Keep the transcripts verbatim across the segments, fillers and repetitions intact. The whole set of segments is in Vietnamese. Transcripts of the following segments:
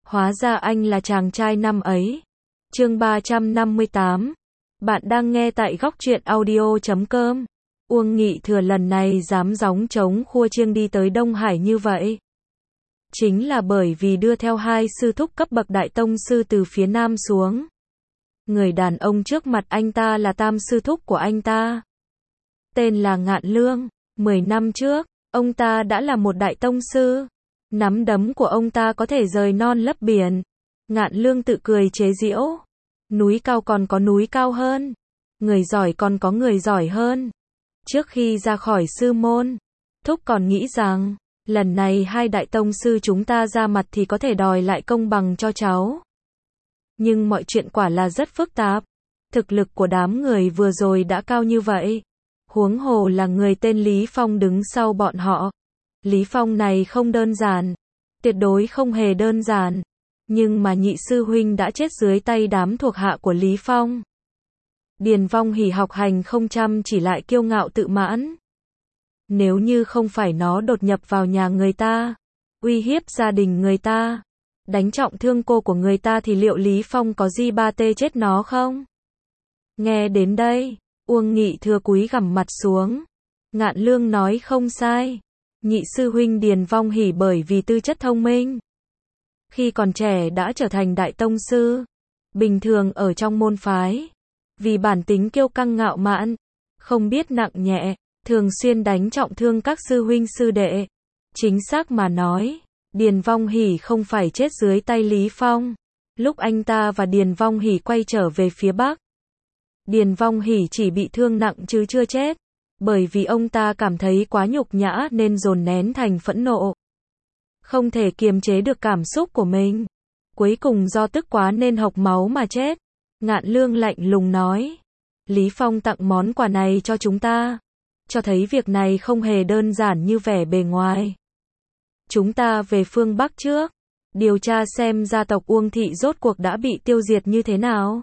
Hóa ra anh là chàng trai năm ấy. Chương ba trăm năm mươi tám. Bạn đang nghe tại góc truyện audio chấm com. Uông Nghị Thừa lần này dám gióng trống khua chiêng đi tới Đông Hải như vậy. Chính là bởi vì đưa theo hai sư thúc cấp bậc đại tông sư từ phía Nam xuống. Người đàn ông trước mặt anh ta là tam sư thúc của anh ta. Tên là Ngạn Lương. Mười năm trước, ông ta đã là một đại tông sư. Nắm đấm của ông ta có thể rời non lấp biển. Ngạn Lương tự cười chế giễu. Núi cao còn có núi cao hơn. Người giỏi còn có người giỏi hơn. Trước khi ra khỏi sư môn, thúc còn nghĩ rằng, lần này hai đại tông sư chúng ta ra mặt thì có thể đòi lại công bằng cho cháu. Nhưng mọi chuyện quả là rất phức tạp. Thực lực của đám người vừa rồi đã cao như vậy. Huống hồ là người tên Lý Phong đứng sau bọn họ. Lý Phong này không đơn giản. Tuyệt đối không hề đơn giản. Nhưng mà nhị sư huynh đã chết dưới tay đám thuộc hạ của Lý Phong. Điền Vong Hỉ học hành không chăm chỉ lại kiêu ngạo tự mãn. Nếu như không phải nó đột nhập vào nhà người ta, uy hiếp gia đình người ta, đánh trọng thương cô của người ta thì liệu Lý Phong có di ba tê chết nó không? Nghe đến đây, Uông Nghị Thừa cúi gằm mặt xuống. Ngạn Lương nói không sai. Nhị sư huynh Điền Vong Hỉ bởi vì tư chất thông minh, khi còn trẻ đã trở thành đại tông sư. Bình thường ở trong môn phái, vì bản tính kiêu căng ngạo mạn, không biết nặng nhẹ, thường xuyên đánh trọng thương các sư huynh sư đệ. Chính xác mà nói, Điền Vong Hỉ không phải chết dưới tay Lý Phong. Lúc anh ta và Điền Vong Hỉ quay trở về phía Bắc, Điền Vong Hỉ chỉ bị thương nặng chứ chưa chết. Bởi vì ông ta cảm thấy quá nhục nhã nên dồn nén thành phẫn nộ. Không thể kiềm chế được cảm xúc của mình. Cuối cùng do tức quá nên hộc máu mà chết. Ngạn Lương lạnh lùng nói. Lý Phong tặng món quà này cho chúng ta. Cho thấy việc này không hề đơn giản như vẻ bề ngoài. Chúng ta về phương Bắc trước. Điều tra xem gia tộc Uông Thị rốt cuộc đã bị tiêu diệt như thế nào.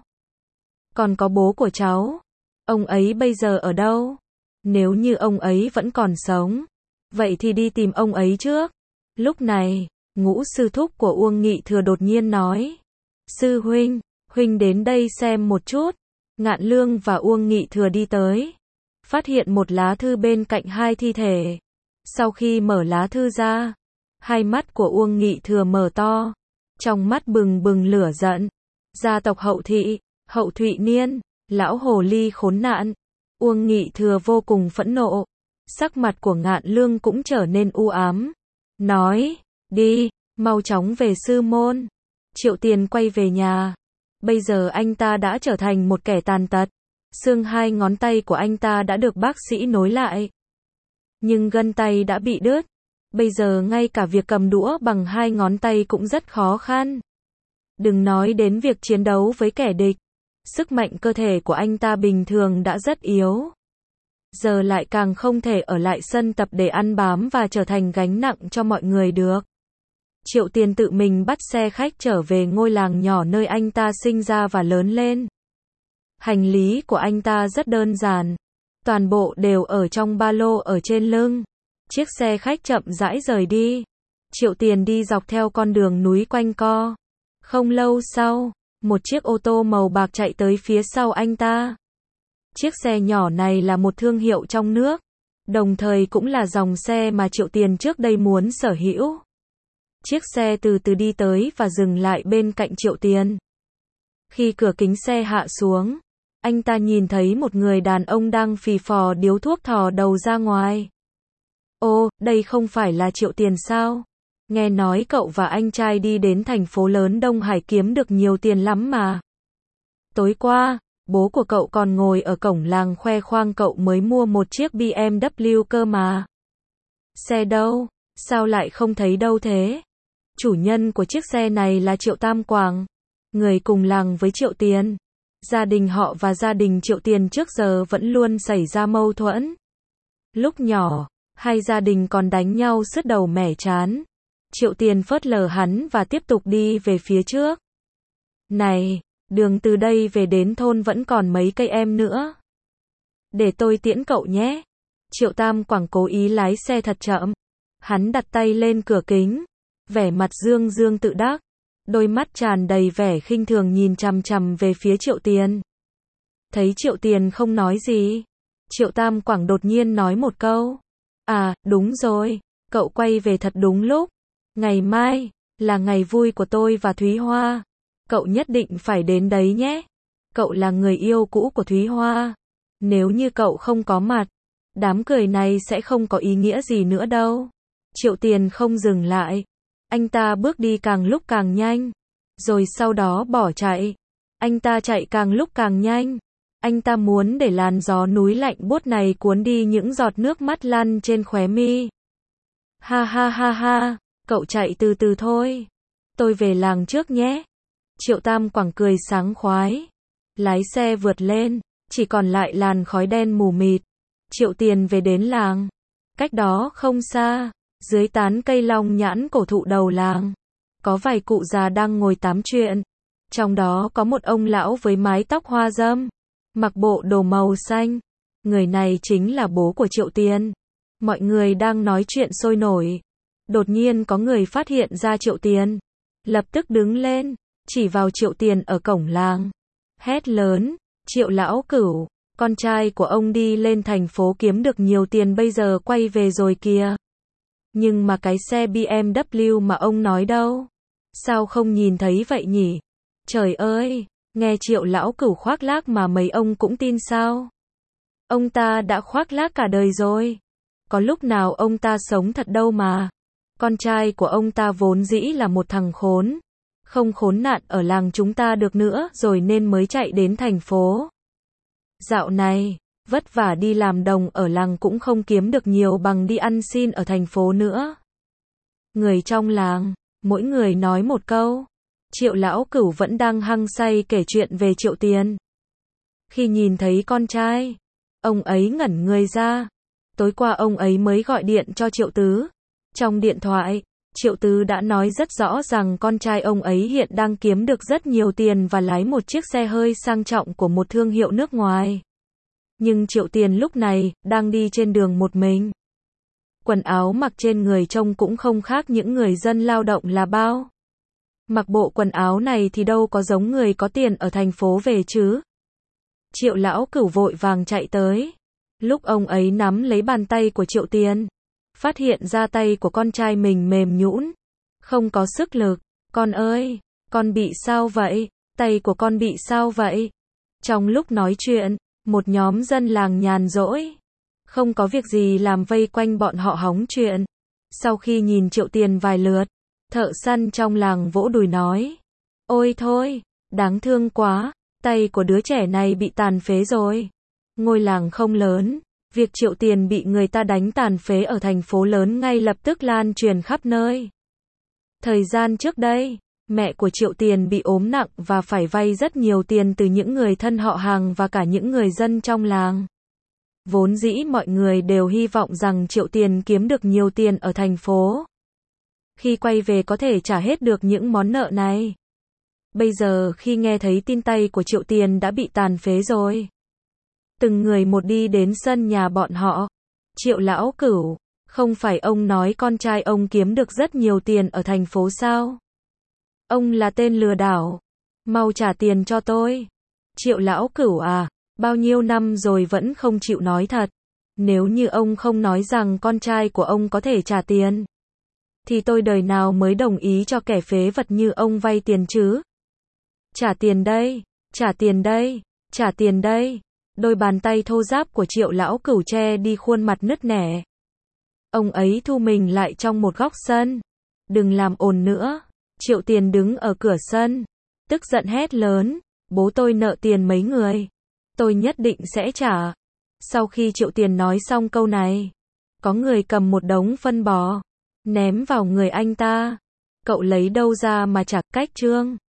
Còn có bố của cháu. Ông ấy bây giờ ở đâu? Nếu như ông ấy vẫn còn sống, vậy thì đi tìm ông ấy trước. Lúc này, ngũ sư thúc của Uông Nghị Thừa đột nhiên nói. Sư huynh, huynh đến đây xem một chút. Ngạn Lương và Uông Nghị Thừa đi tới. Phát hiện một lá thư bên cạnh hai thi thể. Sau khi mở lá thư ra, hai mắt của Uông Nghị Thừa mở to. Trong mắt bừng bừng lửa giận. Gia tộc Hậu Thị, Hậu Thụy Niên, lão hồ ly khốn nạn. Uông Nghị Thừa vô cùng phẫn nộ. Sắc mặt của Ngạn Lương cũng trở nên u ám. Nói, đi, mau chóng về sư môn. Triệu Tiền quay về nhà. Bây giờ anh ta đã trở thành một kẻ tàn tật. Xương hai ngón tay của anh ta đã được bác sĩ nối lại. Nhưng gân tay đã bị đứt. Bây giờ ngay cả việc cầm đũa bằng hai ngón tay cũng rất khó khăn. Đừng nói đến việc chiến đấu với kẻ địch. Sức mạnh cơ thể của anh ta bình thường đã rất yếu. Giờ lại càng không thể ở lại sân tập để ăn bám và trở thành gánh nặng cho mọi người được. Triệu Tiền tự mình bắt xe khách trở về ngôi làng nhỏ nơi anh ta sinh ra và lớn lên. Hành lý của anh ta rất đơn giản. Toàn bộ đều ở trong ba lô ở trên lưng. Chiếc xe khách chậm rãi rời đi. Triệu Tiền đi dọc theo con đường núi quanh co. Không lâu sau, một chiếc ô tô màu bạc chạy tới phía sau anh ta. Chiếc xe nhỏ này là một thương hiệu trong nước, đồng thời cũng là dòng xe mà Triệu Tiền trước đây muốn sở hữu. Chiếc xe từ từ đi tới và dừng lại bên cạnh Triệu Tiền. Khi cửa kính xe hạ xuống, anh ta nhìn thấy một người đàn ông đang phì phò điếu thuốc thò đầu ra ngoài. Ô, đây không phải là Triệu Tiền sao? Nghe nói cậu và anh trai đi đến thành phố lớn Đông Hải kiếm được nhiều tiền lắm mà. Tối qua, bố của cậu còn ngồi ở cổng làng khoe khoang cậu mới mua một chiếc bê em vê cơ mà. Xe đâu? Sao lại không thấy đâu thế? Chủ nhân của chiếc xe này là Triệu Tam Quảng, người cùng làng với Triệu Tiền. Gia đình họ và gia đình Triệu Tiền trước giờ vẫn luôn xảy ra mâu thuẫn. Lúc nhỏ, hai gia đình còn đánh nhau sứt đầu mẻ trán. Triệu Tiền phớt lờ hắn và tiếp tục đi về phía trước. Này, đường từ đây về đến thôn vẫn còn mấy cây em nữa. Để tôi tiễn cậu nhé. Triệu Tam Quảng cố ý lái xe thật chậm. Hắn đặt tay lên cửa kính, vẻ mặt dương dương tự đắc. đôi mắt tràn đầy vẻ khinh thường nhìn chằm chằm về phía Triệu Tiền. Thấy Triệu Tiền không nói gì, Triệu Tam Quảng đột nhiên nói một câu. À, đúng rồi, cậu quay về thật đúng lúc. Ngày mai, là ngày vui của tôi và Thúy Hoa. Cậu nhất định phải đến đấy nhé. Cậu là người yêu cũ của Thúy Hoa. Nếu như cậu không có mặt, đám cười này sẽ không có ý nghĩa gì nữa đâu. Triệu Tiền không dừng lại. Anh ta bước đi càng lúc càng nhanh. Rồi sau đó bỏ chạy. Anh ta chạy càng lúc càng nhanh. Anh ta muốn để làn gió núi lạnh buốt này cuốn đi những giọt nước mắt lăn trên khóe mi. Ha ha ha ha, cậu chạy từ từ thôi. Tôi về làng trước nhé. Triệu Tam Quảng cười sảng khoái. Lái xe vượt lên, chỉ còn lại làn khói đen mù mịt. Triệu Tiền về đến làng. Cách đó không xa, dưới tán cây long nhãn cổ thụ đầu làng, có vài cụ già đang ngồi tám chuyện. Trong đó có một ông lão với mái tóc hoa râm, mặc bộ đồ màu xanh. Người này chính là bố của Triệu Tiền. Mọi người đang nói chuyện sôi nổi. Đột nhiên có người phát hiện ra Triệu Tiền. Lập tức đứng lên, chỉ vào Triệu Tiền ở cổng làng. Hét lớn, Triệu lão cửu, con trai của ông đi lên thành phố kiếm được nhiều tiền bây giờ quay về rồi kìa. Nhưng mà cái xe bê em vê mà ông nói đâu? Sao không nhìn thấy vậy nhỉ? Trời ơi, nghe Triệu lão cửu khoác lác mà mấy ông cũng tin sao? Ông ta đã khoác lác cả đời rồi. Có lúc nào ông ta sống thật đâu mà. Con trai của ông ta vốn dĩ là một thằng khốn. Không khốn nạn ở làng chúng ta được nữa rồi nên mới chạy đến thành phố. Dạo này, vất vả đi làm đồng ở làng cũng không kiếm được nhiều bằng đi ăn xin ở thành phố nữa. Người trong làng, mỗi người nói một câu. Triệu lão cửu vẫn đang hăng say kể chuyện về Triệu Tiền. Khi nhìn thấy con trai, ông ấy ngẩn người ra. Tối qua ông ấy mới gọi điện cho Triệu Tứ. Trong điện thoại, Triệu Tứ đã nói rất rõ rằng con trai ông ấy hiện đang kiếm được rất nhiều tiền và lái một chiếc xe hơi sang trọng của một thương hiệu nước ngoài. Nhưng Triệu Tiền lúc này, đang đi trên đường một mình. Quần áo mặc trên người trông cũng không khác những người dân lao động là bao. Mặc bộ quần áo này thì đâu có giống người có tiền ở thành phố về chứ. Triệu lão cửu vội vàng chạy tới. Lúc ông ấy nắm lấy bàn tay của Triệu Tiền, phát hiện ra tay của con trai mình mềm nhũn, không có sức lực. Con ơi, con bị sao vậy? Tay của con bị sao vậy? Trong lúc nói chuyện, một nhóm dân làng nhàn rỗi, không có việc gì làm vây quanh bọn họ hóng chuyện. Sau khi nhìn Triệu Tiền vài lượt, thợ săn trong làng vỗ đùi nói. Ôi thôi, đáng thương quá, tay của đứa trẻ này bị tàn phế rồi. Ngôi làng không lớn, việc Triệu Tiền bị người ta đánh tàn phế ở thành phố lớn ngay lập tức lan truyền khắp nơi. Thời gian trước đây, mẹ của Triệu Tiền bị ốm nặng và phải vay rất nhiều tiền từ những người thân họ hàng và cả những người dân trong làng. Vốn dĩ mọi người đều hy vọng rằng Triệu Tiền kiếm được nhiều tiền ở thành phố. Khi quay về có thể trả hết được những món nợ này. Bây giờ khi nghe thấy tin tay của Triệu Tiền đã bị tàn phế rồi, từng người một đi đến sân nhà bọn họ. Triệu lão cửu, không phải ông nói con trai ông kiếm được rất nhiều tiền ở thành phố sao? Ông là tên lừa đảo. Mau trả tiền cho tôi. Triệu lão cửu à, bao nhiêu năm rồi vẫn không chịu nói thật. Nếu như ông không nói rằng con trai của ông có thể trả tiền, thì tôi đời nào mới đồng ý cho kẻ phế vật như ông vay tiền chứ? Trả tiền đây, trả tiền đây, trả tiền đây. Đôi bàn tay thô ráp của Triệu lão cửu che đi khuôn mặt nứt nẻ. Ông ấy thu mình lại trong một góc sân. Đừng làm ồn nữa. Triệu Tiền đứng ở cửa sân, tức giận hét lớn. Bố tôi nợ tiền mấy người. Tôi nhất định sẽ trả. Sau khi Triệu Tiền nói xong câu này, có người cầm một đống phân bò, ném vào người anh ta. Cậu lấy đâu ra mà trả? Cách trương.